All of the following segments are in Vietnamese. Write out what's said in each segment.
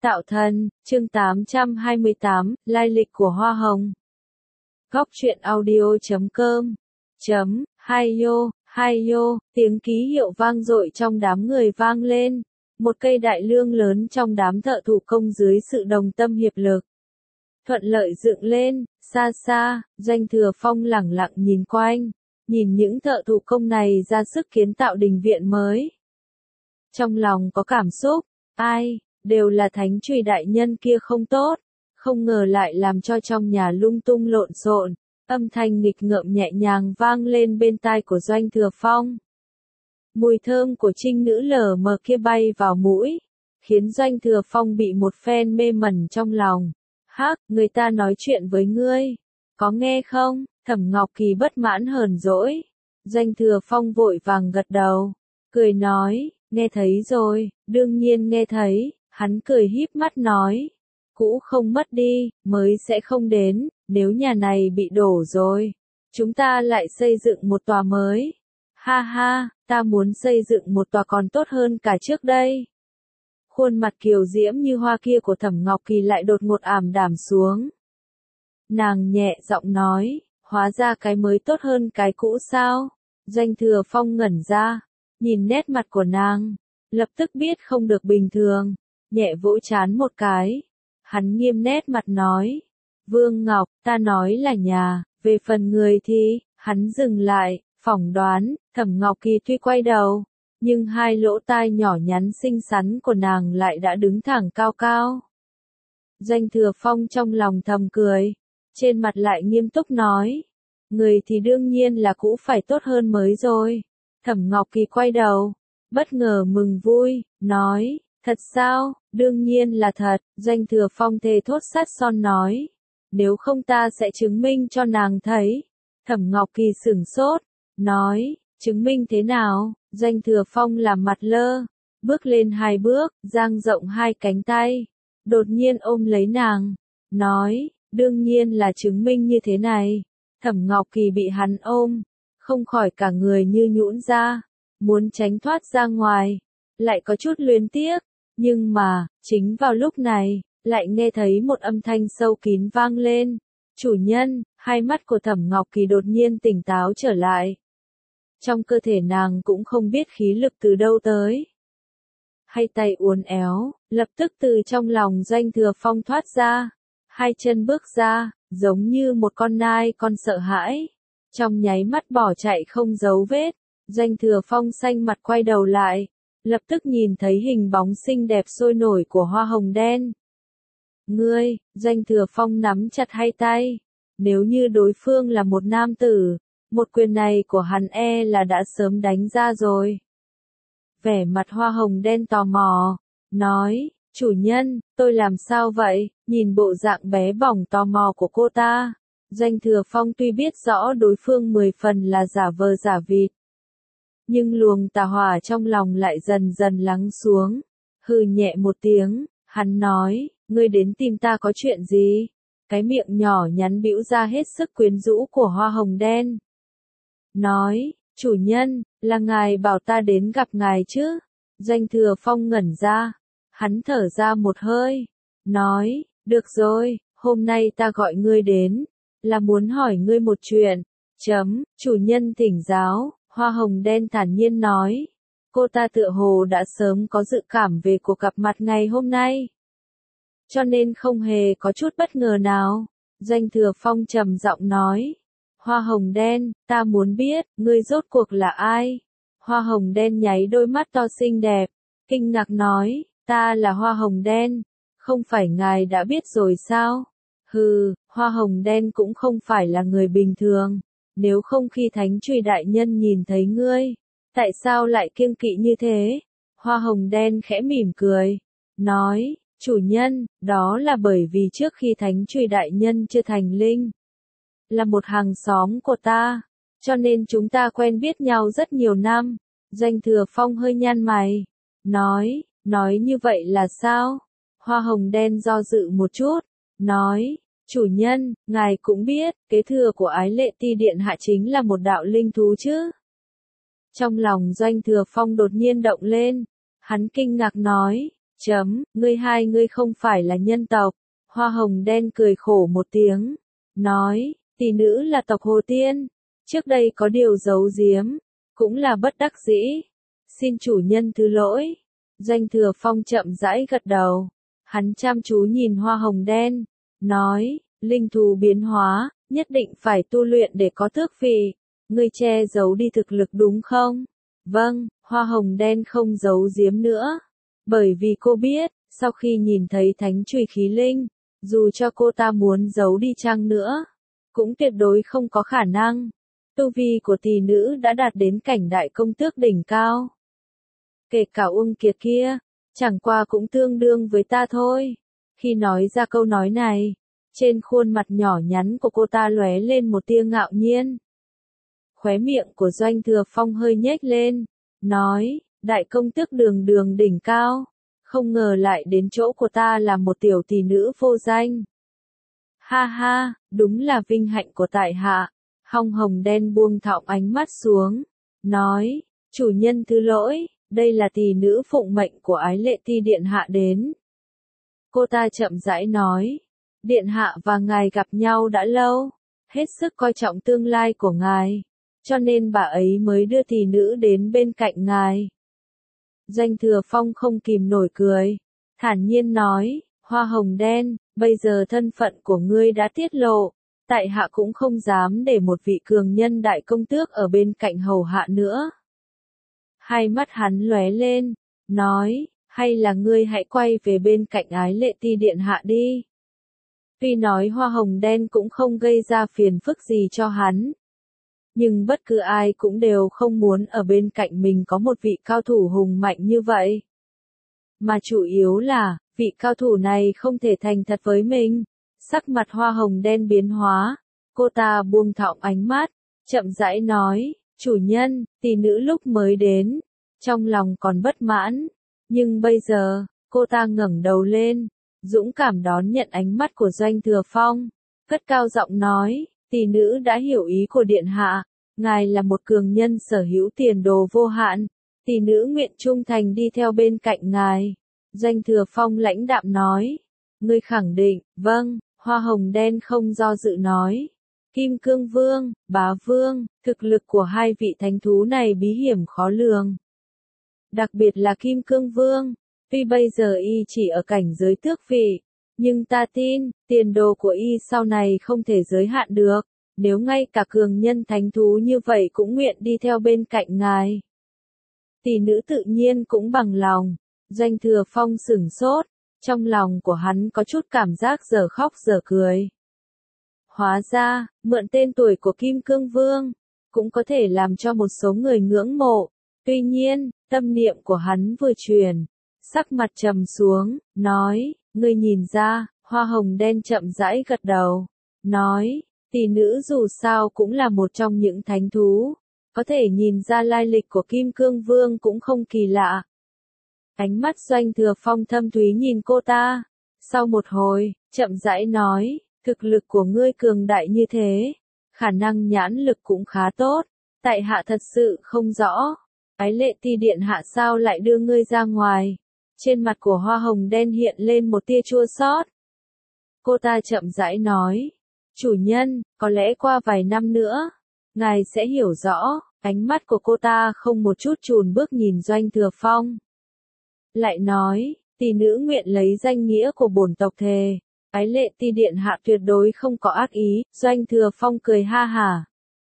Tạo thần, chương 828, lai lịch của hoa hồng. Góc truyện audio.com Hayo, tiếng ký hiệu vang dội trong đám người vang lên. Một cây đại lương lớn trong đám thợ thủ công dưới sự đồng tâm hiệp lực. Thuận lợi dựng lên, xa xa, Doanh Thừa Phong lẳng lặng nhìn quanh, nhìn những thợ thủ công này ra sức kiến tạo đình viện mới. Trong lòng có cảm xúc, đều là thánh chùy đại nhân kia không tốt, không ngờ lại làm cho trong nhà lung tung lộn xộn, âm thanh nghịch ngợm nhẹ nhàng vang lên bên tai của Doanh Thừa Phong. Mùi thơm của trinh nữ lờ mờ kia bay vào mũi, khiến Doanh Thừa Phong bị một phen mê mẩn trong lòng. Hắc, người ta nói chuyện với ngươi, có nghe không? Thẩm Ngọc Kỳ bất mãn hờn dỗi. Doanh Thừa Phong vội vàng gật đầu, cười nói, nghe thấy rồi, đương nhiên nghe thấy. Hắn cười híp mắt nói, cũ không mất đi, mới sẽ không đến, nếu nhà này bị đổ rồi, chúng ta lại xây dựng một tòa mới. Ha ha, ta muốn xây dựng một tòa còn tốt hơn cả trước đây. Khuôn mặt kiều diễm như hoa kia của Thẩm Ngọc Kỳ lại đột ngột ảm đạm xuống. Nàng nhẹ giọng nói, hóa ra cái mới tốt hơn cái cũ sao? Doanh Thừa Phong ngẩn ra, nhìn nét mặt của nàng, lập tức biết không được bình thường. Nhẹ vỗ trán một cái, hắn nghiêm nét mặt nói, Vương Ngọc, ta nói là nhà, về phần người thì, hắn dừng lại, phỏng đoán, Thẩm Ngọc Kỳ tuy quay đầu, nhưng hai lỗ tai nhỏ nhắn xinh xắn của nàng lại đã đứng thẳng cao cao. Doanh Thừa Phong trong lòng thầm cười, trên mặt lại nghiêm túc nói, người thì đương nhiên là cũ phải tốt hơn mới rồi. Thẩm Ngọc Kỳ quay đầu, bất ngờ mừng vui, nói, thật sao? Đương nhiên là thật, Doanh Thừa Phong thề thốt sát son nói. Nếu không ta sẽ chứng minh cho nàng thấy. Thẩm Ngọc Kỳ sửng sốt, nói, chứng minh thế nào? Doanh Thừa Phong làm mặt lơ, bước lên hai bước, dang rộng hai cánh tay, đột nhiên ôm lấy nàng, nói, đương nhiên là chứng minh như thế này. Thẩm Ngọc Kỳ bị hắn ôm, không khỏi cả người như nhũn ra, muốn tránh thoát ra ngoài, lại có chút luyến tiếc. Nhưng mà, chính vào lúc này, lại nghe thấy một âm thanh sâu kín vang lên. Chủ nhân, hai mắt của Thẩm Ngọc Kỳ đột nhiên tỉnh táo trở lại. Trong cơ thể nàng cũng không biết khí lực từ đâu tới. Hai tay uốn éo, lập tức từ trong lòng Doanh Thừa Phong thoát ra. Hai chân bước ra, giống như một con nai con sợ hãi. Trong nháy mắt bỏ chạy không dấu vết. Doanh Thừa Phong xanh mặt quay đầu lại. Lập tức nhìn thấy hình bóng xinh đẹp sôi nổi của hoa hồng đen. Ngươi, Doanh Thừa Phong nắm chặt hai tay. Nếu như đối phương là một nam tử, một quyền này của hắn là đã sớm đánh ra rồi. Vẻ mặt hoa hồng đen tò mò, nói, chủ nhân, tôi làm sao vậy? Nhìn bộ dạng bé bỏng tò mò của cô ta. Doanh Thừa Phong tuy biết rõ đối phương 10 phần là giả vờ giả vịt, nhưng luồng tà hỏa trong lòng lại dần dần lắng xuống. Hừ nhẹ một tiếng, hắn nói, ngươi đến tìm ta có chuyện gì? Cái miệng nhỏ nhắn bĩu ra hết sức quyến rũ của hoa hồng đen. Nói, chủ nhân, là ngài bảo ta đến gặp ngài chứ? Doanh Thừa Phong ngẩn ra, hắn thở ra một hơi, nói, được rồi, hôm nay ta gọi ngươi đến, là muốn hỏi ngươi một chuyện. Chủ nhân thỉnh giáo. Hoa hồng đen thản nhiên nói, cô ta tựa hồ đã sớm có dự cảm về cuộc gặp mặt ngày hôm nay, cho nên không hề có chút bất ngờ nào. Doanh Thừa Phong trầm giọng nói, hoa hồng đen, ta muốn biết, ngươi rốt cuộc là ai? Hoa hồng đen nháy đôi mắt to xinh đẹp, kinh ngạc nói, ta là hoa hồng đen, không phải ngài đã biết rồi sao? Hừ, hoa hồng đen cũng không phải là người bình thường. Nếu không khi thánh chùy đại nhân nhìn thấy ngươi, tại sao lại kiêng kỵ như thế? Hoa hồng đen khẽ mỉm cười, nói, chủ nhân, đó là bởi vì trước khi thánh chùy đại nhân chưa thành linh, là một hàng xóm của ta, cho nên chúng ta quen biết nhau rất nhiều năm. Doanh Thừa Phong hơi nhăn mày, nói như vậy là sao? Hoa hồng đen do dự một chút, nói, chủ nhân, ngài cũng biết, kế thừa của Ái Lệ Ti Điện Hạ chính là một đạo linh thú chứ? Trong lòng Doanh Thừa Phong đột nhiên động lên, hắn kinh ngạc nói, Ngươi không phải là nhân tộc. Hoa hồng đen cười khổ một tiếng, nói, tỷ nữ là tộc Hồ Tiên, trước đây có điều giấu giếm, cũng là bất đắc dĩ, xin chủ nhân thứ lỗi. Doanh Thừa Phong chậm rãi gật đầu, hắn chăm chú nhìn hoa hồng đen, nói, linh thú biến hóa, nhất định phải tu luyện để có tước vị, ngươi che giấu đi thực lực đúng không? Vâng, hoa hồng đen không giấu giếm nữa, bởi vì cô biết, sau khi nhìn thấy thánh chùy khí linh, dù cho cô ta muốn giấu đi chăng nữa, cũng tuyệt đối không có khả năng. Tu vi của tỷ nữ đã đạt đến cảnh đại công tước đỉnh cao. Kể cả Uông Kiệt kia, chẳng qua cũng tương đương với ta thôi. Khi nói ra câu nói này, trên khuôn mặt nhỏ nhắn của cô ta lóe lên một tia ngạo nhiên. Khóe miệng của Doanh Thừa Phong hơi nhếch lên, nói, đại công tước đường đường đỉnh cao, không ngờ lại đến chỗ của ta là một tiểu tỷ nữ vô danh. Ha ha, đúng là vinh hạnh của tại hạ. Hong hồng đen buông thõng ánh mắt xuống, nói, chủ nhân thứ lỗi, đây là tỷ nữ phụng mệnh của Ái Lệ Ti điện hạ đến. Cô ta chậm rãi nói, điện hạ và ngài gặp nhau đã lâu, hết sức coi trọng tương lai của ngài, cho nên bà ấy mới đưa tỷ nữ đến bên cạnh ngài. Doanh Thừa Phong không kìm nổi cười, thản nhiên nói, hoa hồng đen, bây giờ thân phận của ngươi đã tiết lộ, tại hạ cũng không dám để một vị cường nhân đại công tước ở bên cạnh hầu hạ nữa. Hai mắt hắn lóe lên, nói, hay là ngươi hãy quay về bên cạnh Ái Lệ Ti điện hạ đi. Tuy nói hoa hồng đen cũng không gây ra phiền phức gì cho hắn, nhưng bất cứ ai cũng đều không muốn ở bên cạnh mình có một vị cao thủ hùng mạnh như vậy. Mà chủ yếu là, vị cao thủ này không thể thành thật với mình. Sắc mặt hoa hồng đen biến hóa, cô ta buông thõng ánh mắt, chậm rãi nói, chủ nhân, tỷ nữ lúc mới đến, trong lòng còn bất mãn, nhưng bây giờ, cô ta ngẩng đầu lên, dũng cảm đón nhận ánh mắt của Doanh Thừa Phong, cất cao giọng nói, tỷ nữ đã hiểu ý của điện hạ, ngài là một cường nhân sở hữu tiền đồ vô hạn, tỷ nữ nguyện trung thành đi theo bên cạnh ngài. Doanh Thừa Phong lãnh đạm nói, ngươi khẳng định, vâng. Hoa hồng đen không do dự nói, Kim Cương Vương, Bá Vương, thực lực của hai vị thánh thú này bí hiểm khó lường. Đặc biệt là Kim Cương Vương, tuy bây giờ y chỉ ở cảnh giới tước vị, nhưng ta tin, tiền đồ của y sau này không thể giới hạn được, nếu ngay cả cường nhân thánh thú như vậy cũng nguyện đi theo bên cạnh ngài. Tỷ nữ tự nhiên cũng bằng lòng, Doanh Thừa Phong sửng sốt. Trong lòng của hắn có chút cảm giác giờ khóc giờ cười. Hóa ra, mượn tên tuổi của Kim Cương Vương, cũng có thể làm cho một số người ngưỡng mộ. Tuy nhiên, tâm niệm của hắn vừa chuyển, sắc mặt trầm xuống, nói, ngươi nhìn ra, hoa hồng đen chậm rãi gật đầu, nói, tỷ nữ dù sao cũng là một trong những thánh thú, có thể nhìn ra lai lịch của Kim Cương Vương cũng không kỳ lạ. Ánh mắt Doanh Thừa Phong thâm thúy nhìn cô ta, sau một hồi, chậm rãi nói, thực lực của ngươi cường đại như thế, khả năng nhãn lực cũng khá tốt, tại hạ thật sự không rõ, Ái Lệ Ti điện hạ sao lại đưa ngươi ra ngoài. Trên mặt của hoa hồng đen hiện lên một tia chua xót. Cô ta chậm rãi nói, chủ nhân, có lẽ qua vài năm nữa, ngài sẽ hiểu rõ. Ánh mắt của cô ta không một chút chùn bước nhìn Doanh Thừa Phong. Lại nói, tỷ nữ nguyện lấy danh nghĩa của bổn tộc thề, Ái Lệ Ti điện hạ tuyệt đối không có ác ý. Doanh Thừa Phong cười ha hả,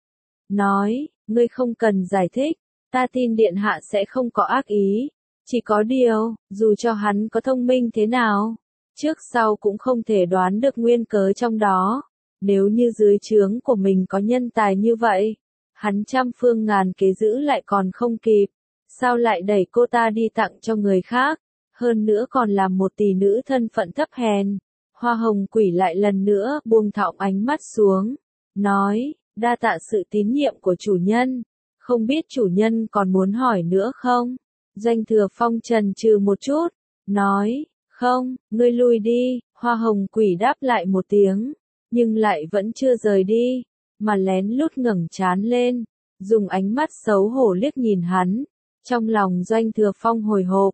nói, ngươi không cần giải thích, ta tin điện hạ sẽ không có ác ý, chỉ có điều, dù cho hắn có thông minh thế nào, trước sau cũng không thể đoán được nguyên cớ trong đó. Nếu như dưới trướng của mình có nhân tài như vậy, hắn trăm phương ngàn kế giữ lại còn không kịp, sao lại đẩy cô ta đi tặng cho người khác, hơn nữa còn là một tỷ nữ thân phận thấp hèn. Hoa hồng quỷ lại lần nữa buông thõng ánh mắt xuống, nói, đa tạ sự tín nhiệm của chủ nhân, không biết chủ nhân còn muốn hỏi nữa không? Doanh Thừa Phong chần chừ một chút, nói, không, ngươi lui đi. Hoa hồng quỷ đáp lại một tiếng, nhưng lại vẫn chưa rời đi, mà lén lút ngẩng trán lên, dùng ánh mắt xấu hổ liếc nhìn hắn. Trong lòng Doanh Thừa Phong hồi hộp,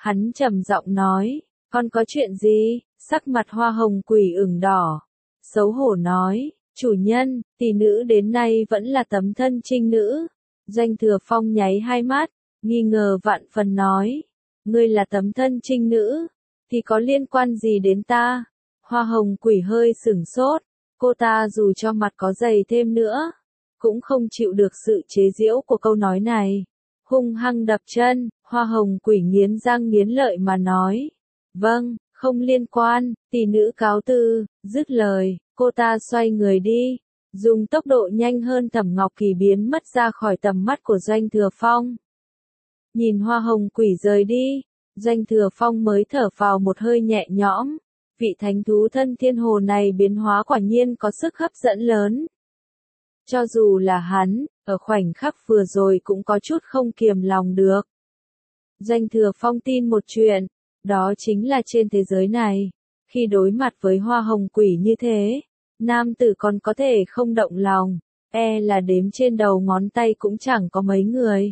Hắn trầm giọng nói, con có chuyện gì? Sắc mặt Hoa Hồng Quỷ ửng đỏ, xấu hổ nói, chủ nhân, tỷ nữ đến nay vẫn là tấm thân trinh nữ. Doanh Thừa Phong nháy hai mắt, nghi ngờ vạn phần nói, ngươi là tấm thân trinh nữ, thì có liên quan gì đến ta? Hoa Hồng Quỷ hơi sửng sốt, cô ta dù cho mặt có dày thêm nữa, cũng không chịu được sự chế giễu của câu nói này. Hung hăng đập chân, Hoa Hồng Quỷ nghiến răng nghiến lợi mà nói, vâng, không liên quan, tỷ nữ cáo từ. Dứt lời, cô ta xoay người đi, dùng tốc độ nhanh hơn Thẩm Ngọc Kỳ biến mất ra khỏi tầm mắt của Doanh Thừa Phong. Nhìn Hoa Hồng Quỷ rời đi, Doanh Thừa Phong mới thở phào một hơi nhẹ nhõm, vị thánh thú thân thiên hồ này biến hóa quả nhiên có sức hấp dẫn lớn. Cho dù là hắn, ở khoảnh khắc vừa rồi cũng có chút không kiềm lòng được. Doanh Thừa Phong tin một chuyện, đó chính là trên thế giới này, khi đối mặt với Hoa Hồng Quỷ như thế, nam tử còn có thể không động lòng, là đếm trên đầu ngón tay cũng chẳng có mấy người.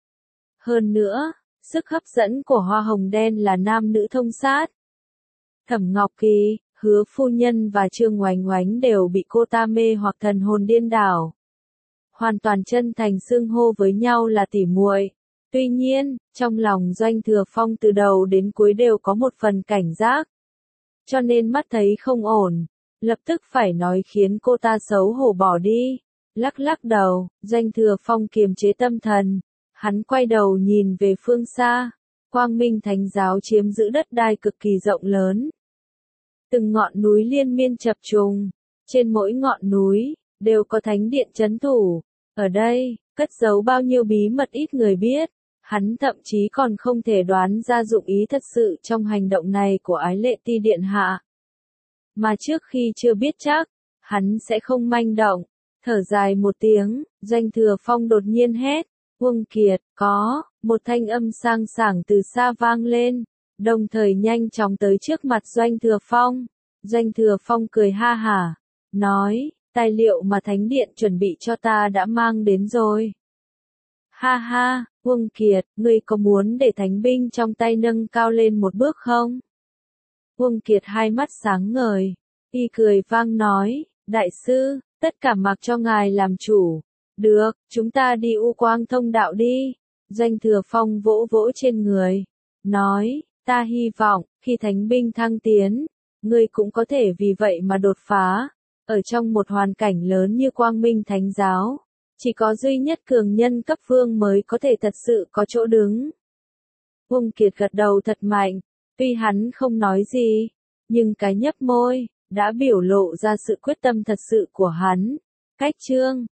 Hơn nữa, sức hấp dẫn của Hoa Hồng Đen là nam nữ thông sát. Thẩm Ngọc Kỳ, Hứa phu nhân và Trương Oánh Oánh đều bị cô ta mê hoặc thần hồn điên đảo. Hoàn toàn chân thành xưng hô với nhau là tỉ muội. Tuy nhiên, trong lòng Doanh Thừa Phong từ đầu đến cuối đều có một phần cảnh giác. Cho nên mắt thấy không ổn, lập tức phải nói khiến cô ta xấu hổ bỏ đi. Lắc lắc đầu, Doanh Thừa Phong kiềm chế tâm thần. Hắn quay đầu nhìn về phương xa. Quang Minh Thánh Giáo chiếm giữ đất đai cực kỳ rộng lớn. Từng ngọn núi liên miên chập trùng, trên mỗi ngọn núi, đều có thánh điện trấn thủ. Ở đây, cất giấu bao nhiêu bí mật ít người biết, hắn thậm chí còn không thể đoán ra dụng ý thật sự trong hành động này của Ái Lệ Ti Điện Hạ. Mà trước khi chưa biết chắc, hắn sẽ không manh động. Thở dài một tiếng, Doanh Thừa Phong đột nhiên hét, Uông Kiệt, có, một thanh âm sang sảng từ xa vang lên. Đồng thời nhanh chóng tới trước mặt Doanh Thừa Phong. Doanh Thừa Phong cười ha hả, nói, tài liệu mà Thánh Điện chuẩn bị cho ta đã mang đến rồi. Ha ha, Uông Kiệt, ngươi có muốn để thánh binh trong tay nâng cao lên một bước không? Uông Kiệt hai mắt sáng ngời, y cười vang nói, đại sư, tất cả mặc cho ngài làm chủ. Được, chúng ta đi U Quang Thông Đạo đi. Doanh Thừa Phong vỗ vỗ trên người, nói, ta hy vọng, khi thánh binh thăng tiến, ngươi cũng có thể vì vậy mà đột phá. Ở trong một hoàn cảnh lớn như Quang Minh Thánh Giáo, chỉ có duy nhất cường nhân cấp vương mới có thể thật sự có chỗ đứng. Uông Kiệt gật đầu thật mạnh, tuy hắn không nói gì, nhưng cái nhấp môi, đã biểu lộ ra sự quyết tâm thật sự của hắn. Cách chương